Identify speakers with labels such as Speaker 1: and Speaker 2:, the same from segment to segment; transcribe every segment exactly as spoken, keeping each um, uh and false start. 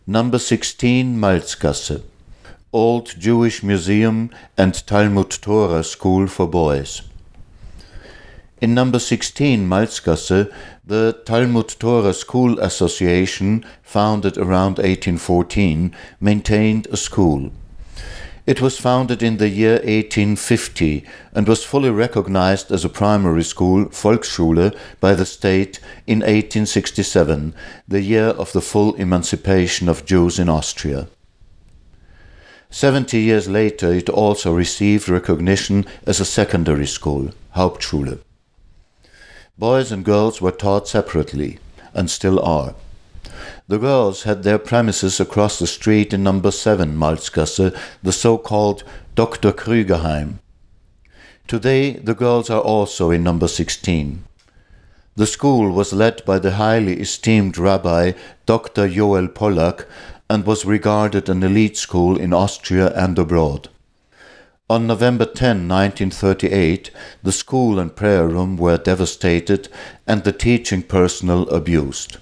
Speaker 1: Number sixteen, Malzgasse, Old Jewish Museum and Talmud Torah School for Boys. In number sixteen, Malzgasse, the Talmud Torah School Association, founded around eighteen fourteen, maintained a school. It was founded in the year eighteen fifty and was fully recognized as a primary school, Volksschule, by the state in eighteen sixty-seven, the year of the full emancipation of Jews in Austria. Seventy years later, it also received recognition as a secondary school, Hauptschule. Boys and girls were taught separately, and still are. The girls had their premises across the street in number seven, Malzgasse, the so-called Doctor Krügerheim. Today, the girls are also in number sixteen. The school was led by the highly esteemed Rabbi Doctor Joel Pollack and was regarded an elite school in Austria and abroad. On November tenth, nineteen thirty-eight, the school and prayer room were devastated and the teaching personnel abused.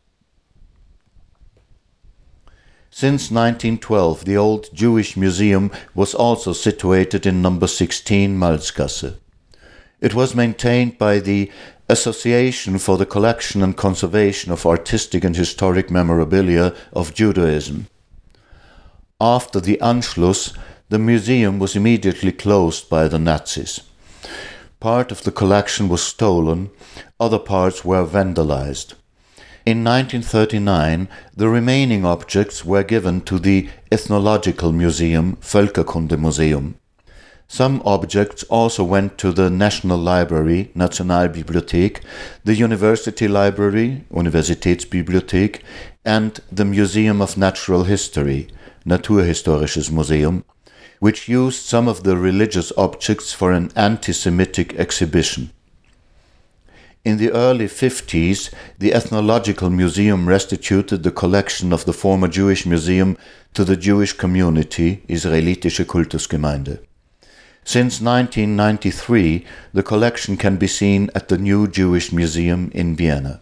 Speaker 1: Since nineteen twelve, the Old Jewish Museum was also situated in number sixteen, Malzgasse. It was maintained by the Association for the Collection and Conservation of Artistic and Historic Memorabilia of Judaism. After the Anschluss, the museum was immediately closed by the Nazis. Part of the collection was stolen, other parts were vandalized. In nineteen thirty-nine, the remaining objects were given to the Ethnological Museum, Völkerkundemuseum. Some objects also went to the National Library, Nationalbibliothek, the University Library, Universitätsbibliothek, and the Museum of Natural History, Naturhistorisches Museum, which used some of the religious objects for an anti-Semitic exhibition. In the early fifties, the Ethnological Museum restituted the collection of the former Jewish Museum to the Jewish community, Israelitische Kultusgemeinde. Since nineteen ninety-three, the collection can be seen at the New Jewish Museum in Vienna.